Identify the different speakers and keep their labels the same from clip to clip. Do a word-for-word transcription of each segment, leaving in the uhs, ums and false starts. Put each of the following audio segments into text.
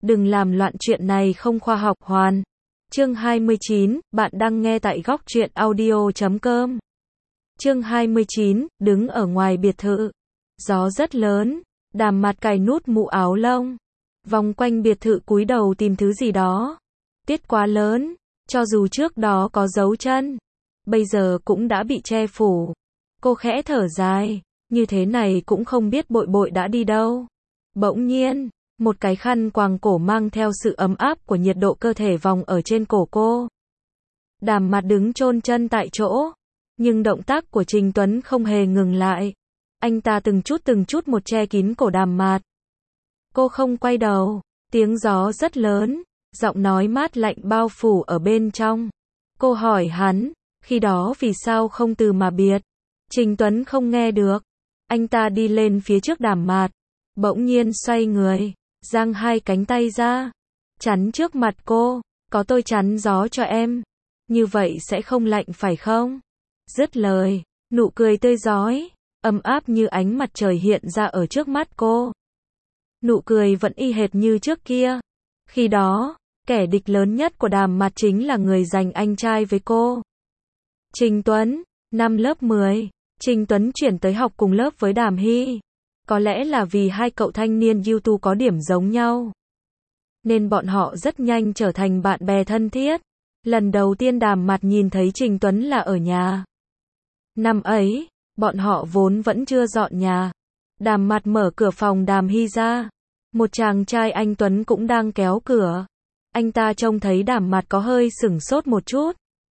Speaker 1: Đừng làm loạn, chuyện này không khoa học hoàn. Chương hai mươi chín, bạn đang nghe tại góc truyện audio chấm com. Chương hai mươi chín, đứng ở ngoài biệt thự. Gió rất lớn, Đàm Mạt cài nút mũ áo lông, vòng quanh biệt thự cúi đầu tìm thứ gì đó. Tiết quá lớn, cho dù trước đó có dấu chân, bây giờ cũng đã bị che phủ. Cô khẽ thở dài, như thế này cũng không biết Bội Bội đã đi đâu. Bỗng nhiên, một cái khăn quàng cổ mang theo sự ấm áp của nhiệt độ cơ thể vòng ở trên cổ cô. Đàm Mạt đứng chôn chân tại chỗ, nhưng động tác của Trình Tuấn không hề ngừng lại. Anh ta từng chút từng chút một che kín cổ Đàm Mạt. Cô không quay đầu, tiếng gió rất lớn, giọng nói mát lạnh bao phủ ở bên trong. Cô hỏi hắn, khi đó vì sao không từ mà biệt? Trình Tuấn không nghe được. Anh ta đi lên phía trước Đàm Mạt, bỗng nhiên xoay người, giang hai cánh tay ra, chắn trước mặt cô. Có tôi chắn gió cho em, như vậy sẽ không lạnh phải không? Dứt lời, nụ cười tươi rói, ấm áp như ánh mặt trời hiện ra ở trước mắt cô. Nụ cười vẫn y hệt như trước kia. Khi đó, kẻ địch lớn nhất của Đàm Mạt chính là người giành anh trai với cô. Trình Tuấn, năm lớp mười, Trình Tuấn chuyển tới học cùng lớp với Đàm Hy. Có lẽ là vì hai cậu thanh niên ưu tú có điểm giống nhau, nên bọn họ rất nhanh trở thành bạn bè thân thiết. Lần đầu tiên Đàm Mạt nhìn thấy Trình Tuấn là ở nhà. Năm ấy, bọn họ vốn vẫn chưa dọn nhà. Đàm Mạt mở cửa phòng Đàm Hy ra. Một chàng trai anh Tuấn cũng đang kéo cửa. Anh ta trông thấy Đàm Mạt có hơi sửng sốt một chút,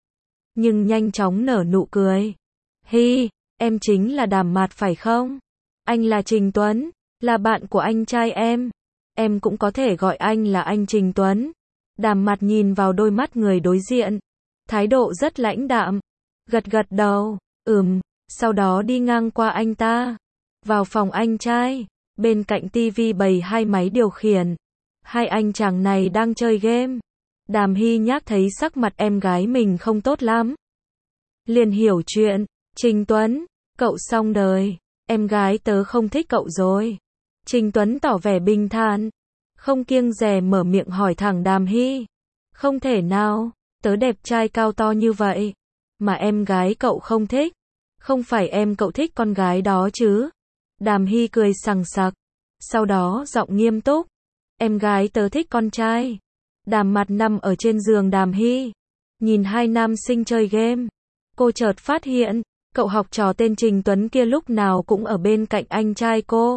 Speaker 1: nhưng nhanh chóng nở nụ cười. Hy, em chính là Đàm Mạt phải không? Anh là Trình Tuấn, là bạn của anh trai em. Em cũng có thể gọi anh là anh Trình Tuấn. Đàm Mạt nhìn vào đôi mắt người đối diện, thái độ rất lãnh đạm, gật gật đầu, ừm, sau đó đi ngang qua anh ta, vào phòng anh trai. Bên cạnh tivi bày hai máy điều khiển. Hai anh chàng này đang chơi game. Đàm Hy nhác thấy sắc mặt em gái mình không tốt lắm, liền hiểu chuyện. Trình Tuấn, cậu xong đời. Em gái tớ không thích cậu rồi. Trình Tuấn tỏ vẻ bình thản, không kiêng dè mở miệng hỏi thẳng Đàm Hy. Không thể nào, tớ đẹp trai cao to như vậy, mà em gái cậu không thích. Không phải em cậu thích con gái đó chứ? Đàm Hy cười sằng sặc, sau đó giọng nghiêm túc. Em gái tớ thích con trai. Đàm Mạt nằm ở trên giường Đàm Hy, nhìn hai nam sinh chơi game. Cô chợt phát hiện, cậu học trò tên Trình Tuấn kia lúc nào cũng ở bên cạnh anh trai cô.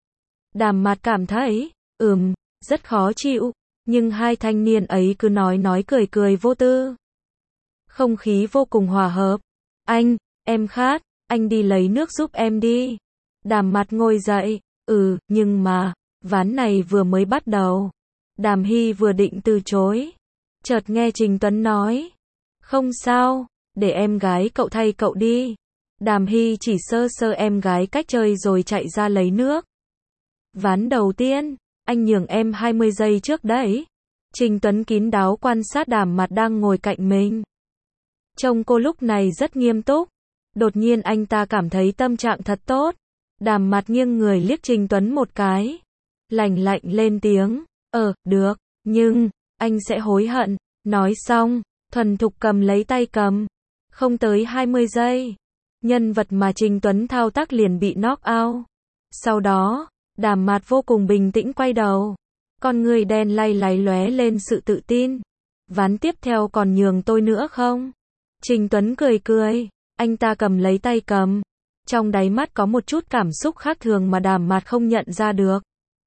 Speaker 1: Đàm Mạt cảm thấy, ừm, rất khó chịu, nhưng hai thanh niên ấy cứ nói nói cười cười vô tư. Không khí vô cùng hòa hợp. Anh, em khát, anh đi lấy nước giúp em đi. Đàm Mạt ngồi dậy, ừ, nhưng mà, ván này vừa mới bắt đầu. Đàm Hy vừa định từ chối, chợt nghe Trình Tuấn nói, không sao, để em gái cậu thay cậu đi. Đàm Hy chỉ sơ sơ em gái cách chơi rồi chạy ra lấy nước. Ván đầu tiên, anh nhường em hai mươi giây trước đấy. Trình Tuấn kín đáo quan sát Đàm Mạt đang ngồi cạnh mình. Trông cô lúc này rất nghiêm túc. Đột nhiên anh ta cảm thấy tâm trạng thật tốt. Đàm Mạt nghiêng người liếc Trình Tuấn một cái, lạnh lạnh lên tiếng, ờ, được, nhưng, anh sẽ hối hận. Nói xong, thuần thục cầm lấy tay cầm. Không tới hai mươi giây, nhân vật mà Trình Tuấn thao tác liền bị knock out. Sau đó, Đàm Mạt vô cùng bình tĩnh quay đầu. Con người đen lay láy lóe lên sự tự tin. Ván tiếp theo còn nhường tôi nữa không? Trình Tuấn cười cười, anh ta cầm lấy tay cầm. Trong đáy mắt có một chút cảm xúc khác thường mà Đàm Mạt không nhận ra được.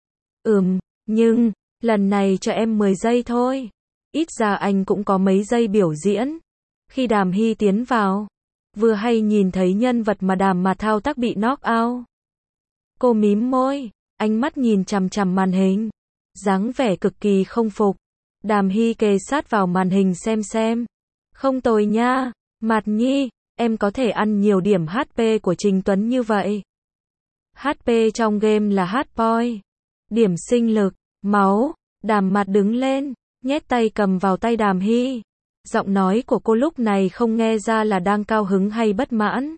Speaker 1: Ừm, nhưng, lần này cho em mười giây thôi. Ít ra anh cũng có mấy giây biểu diễn. Khi Đàm Hy tiến vào, vừa hay nhìn thấy nhân vật mà Đàm Mạt thao tác bị knock out. Cô mím môi, ánh mắt nhìn chằm chằm màn hình, dáng vẻ cực kỳ không phục. Đàm Hy kề sát vào màn hình xem xem. Không tồi nha, Mạt Nhi, em có thể ăn nhiều điểm hát pê của Trình Tuấn như vậy. hát pê trong game là hát point, điểm sinh lực, máu. Đàm Mạt đứng lên, nhét tay cầm vào tay Đàm Hy. Giọng nói của cô lúc này không nghe ra là đang cao hứng hay bất mãn.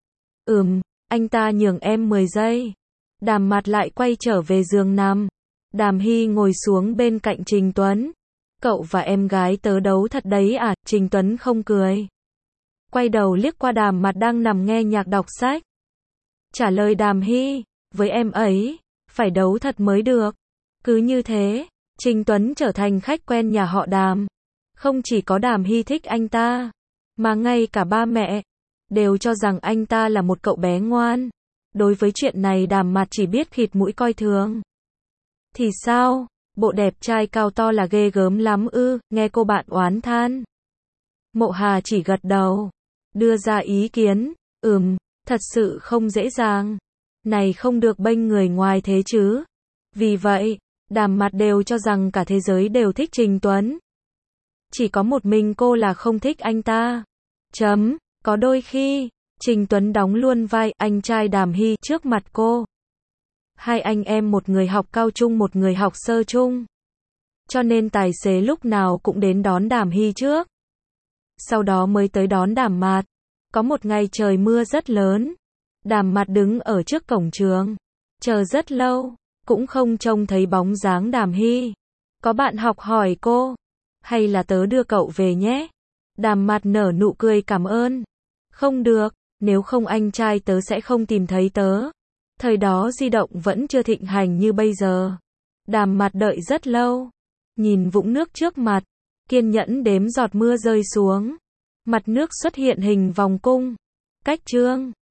Speaker 1: Ừm, anh ta nhường em mười giây. Đàm Mạt lại quay trở về giường nằm. Đàm Hy ngồi xuống bên cạnh Trình Tuấn. Cậu và em gái tớ đấu thật đấy à? Trình Tuấn không cười. Quay đầu liếc qua Đàm Mặt đang nằm nghe nhạc đọc sách. Trả lời Đàm Hy, với em ấy, phải đấu thật mới được. Cứ như thế, Trình Tuấn trở thành khách quen nhà họ Đàm. Không chỉ có Đàm Hy thích anh ta, mà ngay cả ba mẹ đều cho rằng anh ta là một cậu bé ngoan. Đối với chuyện này Đàm Mặt chỉ biết khịt mũi coi thường. Thì sao? Bộ đẹp trai cao to là ghê gớm lắm ư? Nghe cô bạn oán than. Mộ Hà chỉ gật đầu, đưa ra ý kiến. Ừm, thật sự không dễ dàng. Này không được bênh người ngoài thế chứ. Vì vậy, Đàm Mặt đều cho rằng cả thế giới đều thích Trình Tuấn. Chỉ có một mình cô là không thích anh ta. Chấm, có đôi khi, Trình Tuấn đóng luôn vai anh trai Đàm Hy trước mặt cô. Hai anh em một người học cao trung một người học sơ trung. Cho nên tài xế lúc nào cũng đến đón Đàm Hy trước. Sau đó mới tới đón Đàm Mặt. Có một ngày trời mưa rất lớn. Đàm Mặt đứng ở trước cổng trường. Chờ rất lâu, cũng không trông thấy bóng dáng Đàm Hy. Có bạn học hỏi cô. Hay là tớ đưa cậu về nhé? Đàm Mặt nở nụ cười cảm ơn. Không được, nếu không anh trai tớ sẽ không tìm thấy tớ. Thời đó di động vẫn chưa thịnh hành như bây giờ. Đàm Mặt đợi rất lâu. Nhìn vũng nước trước mặt. Kiên nhẫn đếm giọt mưa rơi xuống. Mặt nước xuất hiện hình vòng cung. Cách chương